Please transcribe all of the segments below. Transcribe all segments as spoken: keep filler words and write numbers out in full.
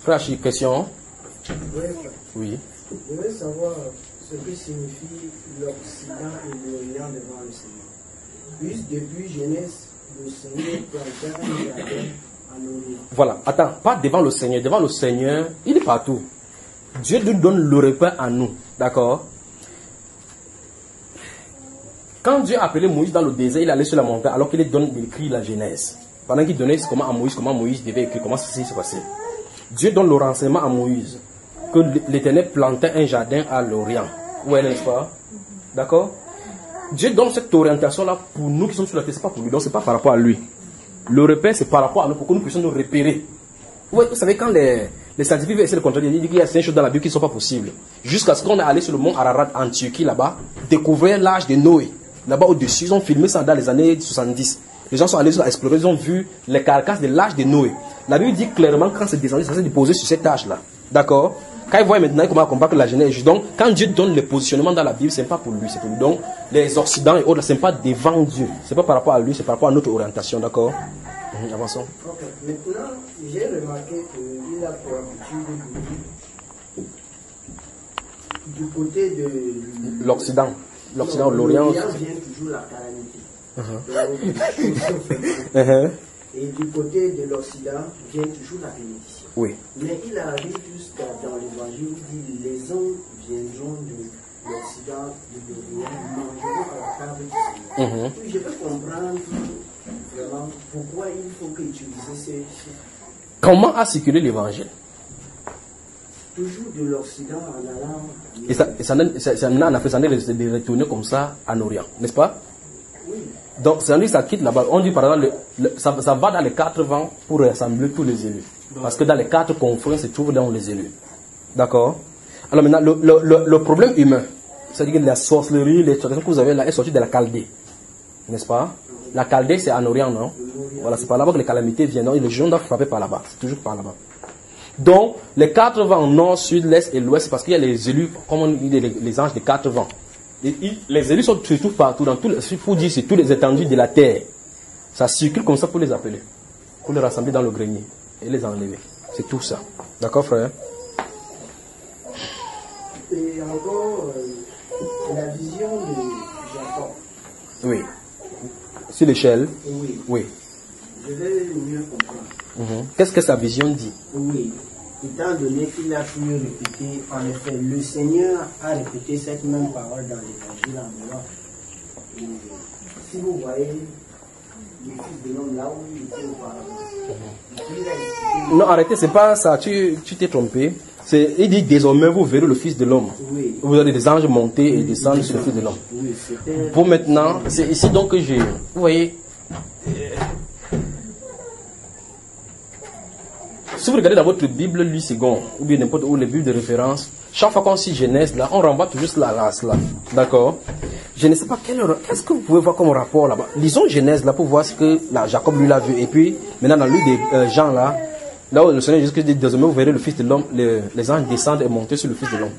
Frère, question? Oui. Oui. Je veux savoir ce que signifie l'Occident et l'Orient devant le Seigneur. Puis depuis Genèse, le Seigneur planta un jardin en Orient. Voilà, attends, pas devant le Seigneur. Devant le Seigneur, il est partout. Dieu nous donne le repas à nous. D'accord? Quand Dieu a appelé Moïse dans le désert, il allait sur la montagne alors qu'il donne écrit la Genèse. Pendant qu'il donnait comment à Moïse, comment Moïse devait écrire, comment ceci s'est passé. Dieu donne le renseignement à Moïse que l'Éternel plantait un jardin à l'Orient. Ouais, n'est-ce pas? D'accord? Dieu donne cette orientation-là pour nous qui sommes sur la terre, c'est pas pour lui, donc c'est pas par rapport à lui. Le repère, c'est par rapport à nous, pour que nous puissions nous repérer. Ouais, vous savez, quand les, les scientifiques essaient de contrôler, ils disent qu'il y a cinq choses dans la Bible qui ne sont pas possibles. Jusqu'à ce qu'on est allé sur le mont Ararat en Turquie, là-bas, découvrir l'âge de Noé. Là-bas au-dessus, ils ont filmé ça dans les années soixante-dix. Les gens sont allés explorer, ils ont vu les carcasses de l'âge de Noé. La Bible dit clairement quand c'est descendu, ça s'est déposé sur cet âge-là. D'accord? Quand ils voient maintenant comment on compare que la Genèse, donc quand Dieu donne le positionnement dans la Bible, ce n'est pas pour lui, c'est pour lui. Donc les Occidents et autres, ce n'est pas devant Dieu. Ce n'est pas par rapport à lui, c'est par rapport à notre orientation. D'accord? Mmh, avançons. Okay. Maintenant, j'ai remarqué qu'il a pour habitude de du côté de l'Occident. L'Occident, l'Orient. L'Orient vient toujours la calamité. Uh-huh. uh-huh. Et du côté de l'Occident vient toujours la bénédiction. Oui. Mais il arrive jusqu'à dans l'évangile, il dit les hommes viendront de l'Occident, de l'Orient, mangeront à la table du Seigneur. Uh-huh. Je veux comprendre vraiment pourquoi il faut qu'utiliser ces chiffres. Comment a circulé l'évangile? Toujours de l'Occident en allant. Et ça, et ça, ça, ça en Afrique, ça de retourner comme ça en Orient, n'est-ce pas? Oui. Donc, ça, ça quitte là-bas. On dit par exemple, le, le, ça, ça va dans les quatre vents pour rassembler tous les élus. Parce que dans les quatre confrères se trouvent dans les élus. D'accord? Alors maintenant, le, le, le, le problème humain, c'est-à-dire que la sorcellerie, les traditions que vous avez là, est sortie de la Chaldée. N'est-ce pas? La Chaldée, c'est en Orient, non? Voilà, c'est par là-bas que les calamités viennent. Et les gens doivent frapper par là-bas. C'est toujours par là-bas. Donc, les quatre vents, nord, sud, l'est et l'ouest, c'est parce qu'il y a les élus, comme on dit, les, les anges des quatre vents. Et, et, les élus sont surtout partout, dans tout, il faut dire, c'est tous les étendues de la terre. Ça circule comme ça pour les appeler, pour les rassembler dans le grenier et les enlever. C'est tout ça. D'accord, frère? Et encore, euh, la vision de Jacob. Oui. Sur l'échelle? Oui. Oui. Je vais mieux comprendre. Mm-hmm. Qu'est-ce que sa vision dit? Oui. Étant donné qu'il a pu répéter, en effet, le Seigneur a répété cette même parole dans l'évangile en disant, et si vous voyez le Fils de l'homme là où il était auparavant. Non, arrêtez, c'est pas ça, tu tu t'es trompé. C'est, il dit désormais vous verrez le Fils de l'homme. Oui. Vous avez des anges monter et descendre sur le Fils de l'homme. Oui, c'était... Pour maintenant, c'est ici donc que j'ai. Vous voyez. Si vous regardez dans votre Bible, lui second, ou bien n'importe où les Bibles de référence, chaque fois qu'on cite Genèse, là, on renvoie toujours cela à cela. D'accord? Je ne sais pas quel, qu'est-ce que vous pouvez voir comme rapport là-bas. Lisons Genèse là pour voir ce que là, Jacob lui l'a vu. Et puis, maintenant, dans le livre des euh, Jean là, là où le Seigneur Jésus dit, désormais vous verrez le Fils de l'homme, les, les anges descendent et montent sur le Fils de l'homme.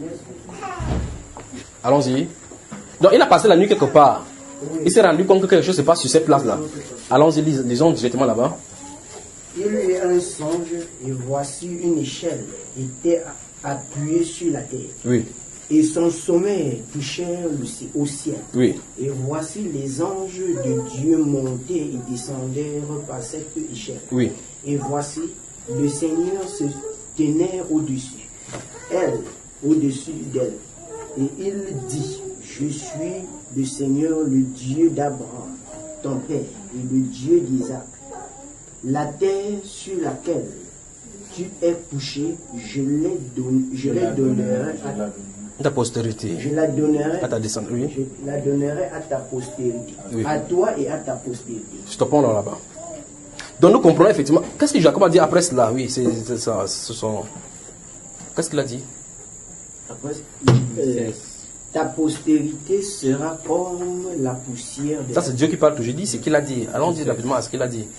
Allons-y. Donc, il a passé la nuit quelque part. Il s'est rendu compte que quelque chose se passe sur cette place là. Allons-y, lis, lisons directement là-bas. Il eut un songe, et voici une échelle était appuyée sur la terre. Oui. Et son sommet touchait au ciel. Oui. Et voici les anges de Dieu montaient et descendaient par cette échelle. Oui. Et voici, le Seigneur se tenait au-dessus, elle au-dessus d'elle. Et il dit, je suis le Seigneur, le Dieu d'Abraham, ton père, et le Dieu d'Isaac. La terre sur laquelle tu es couché, je l'ai don, je la donnerai à ta postérité. Je la donnerai à ta descendance. Oui. Je la donnerai à ta postérité. Oui. À toi et à ta postérité. Stoppons là là-bas. Donc nous comprenons effectivement. Qu'est-ce que Jacob a dit après cela? Oui, c'est ça. Ce sont. Qu'est-ce qu'il a dit? Après, euh, ta postérité sera comme la poussière de ça, c'est Dieu qui parle tout. Je dis ce qu'il a dit. Allons-y rapidement à ce qu'il a dit.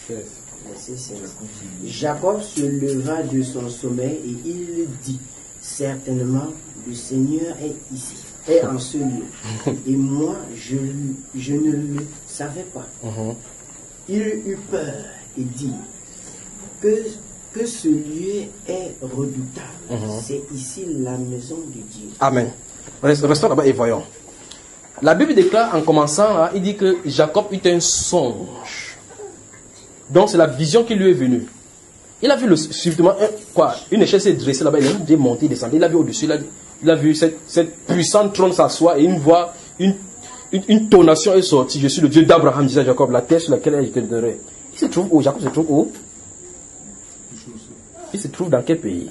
Jacob se leva de son sommeil et il dit, certainement le Seigneur est ici, est en ce lieu. Et moi, je, je ne le savais pas. Uh-huh. Il eut peur et dit, que que ce lieu est redoutable. Mhm. C'est ici la maison de Dieu. Amen. Restons là-bas et voyons. La Bible déclare en commençant, là, il dit que Jacob eut un songe. Donc c'est la vision qui lui est venue. Il a vu le, subitement un, quoi, une échelle s'est dressée là-bas, il a vu monter, descendre. Il a vu au-dessus, il a, il a vu cette, cette puissante trône s'asseoir et une voix, une, une, une tonation est sortie. Je suis le Dieu d'Abraham, disait Jacob, la terre sur laquelle je te donnerai. Il se trouve où? Jacob se trouve où? Il se trouve dans quel pays?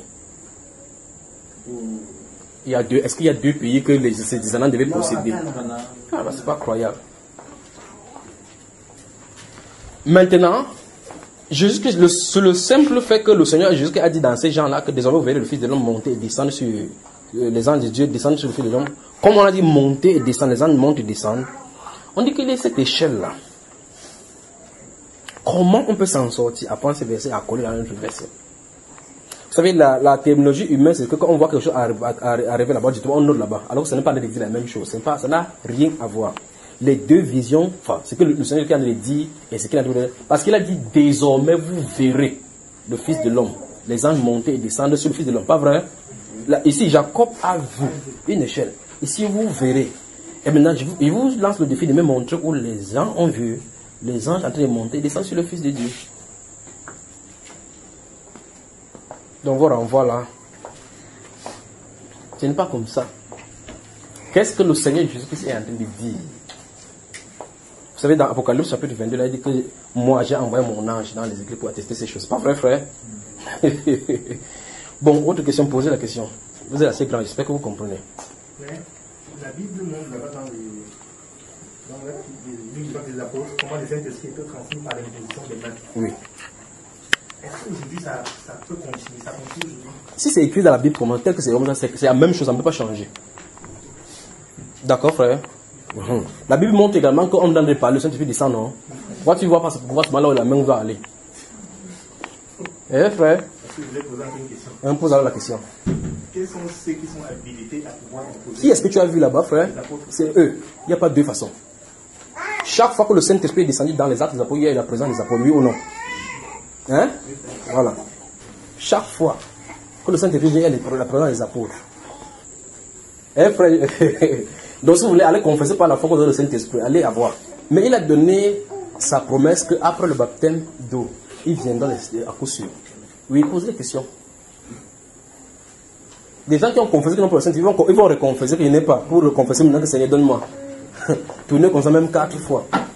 Il y a deux. Est-ce qu'il y a deux pays que les, ses descendants devaient posséder? Ah, bah, c'est pas croyable. Maintenant, Jésus, le, le simple fait que le Seigneur Jésus a dit dans ces gens-là que désormais vous verrez le Fils de l'homme monter et descendre sur les anges de Dieu, descendre sur le Fils de l'homme. Comme on a dit monter et descendre, les anges montent et descendent. On dit qu'il y a cette échelle-là. Comment on peut s'en sortir après ces versets à coller dans notre verset? Vous savez, la, la terminologie humaine, c'est que quand on voit quelque chose arriver là-bas, justement, on note là-bas. Alors que ce n'est pas de la même chose. Pas, ça n'a rien à voir. Les deux visions, enfin, c'est que le, le Seigneur qui a dit, et ce qu'il a dit, parce qu'il a dit, désormais vous verrez le Fils de l'homme, les anges monter et descendre sur le Fils de l'homme. Pas vrai? Là, ici, Jacob a vu une échelle. Ici, vous verrez. Et maintenant, je vous, il vous lance le défi de me montrer où les gens ont vu les anges en train de monter et descendre sur le Fils de Dieu. Donc voilà, on voit là. Ce n'est pas comme ça. Qu'est-ce que le Seigneur Jésus-Christ est en train de dire? Vous savez, dans Apocalypse chapitre vingt-deux, là, il dit que moi j'ai envoyé mon ange dans les églises pour attester ces choses. Pas vrai, frère? Bon, autre question, posez la question. Vous êtes assez grand, j'espère que vous comprenez. Mais la Bible montre là-bas dans les dans les livres des apôtres comment les Saint-Esprit étaient transmis par l'imposition des mains. Oui. Est-ce qu'aujourd'hui ça, ça peut continuer? Ça continue aujourd'hui? Si c'est écrit dans la Bible, comment tel que c'est comme ça, c'est la même chose, ça ne peut pas changer. D'accord, frère? Mmh. La Bible montre également qu'on donne des parler, le Saint-Esprit descend, non? Quand tu vois pas ce pouvoir, c'est là où la main va aller. Eh, frère? Est-ce que je voulais poser une question? On pose alors la question. Quels sont ceux qui sont habilités à pouvoir imposer? Qui est-ce que tu as vu là-bas, frère? C'est eux. Il n'y a pas deux façons. Chaque fois que le Saint-Esprit est descendu dans les actes des apôtres, il y a la présence des apôtres, oui ou non? Hein? Voilà. Chaque fois que le Saint-Esprit vient, il y a la présence des apôtres. Eh, frère? Donc, si vous voulez aller confesser par la foi de le Saint-Esprit, allez avoir. Mais il a donné sa promesse qu'après le baptême d'eau, il viendra à coup sûr. Oui, posez des questions. Des gens qui ont confessé que non pour le Saint-Esprit, ils vont reconfesser qu'il n'est pas. Pour reconfesser maintenant que le Seigneur donne-moi. Tournez comme ça même quatre fois.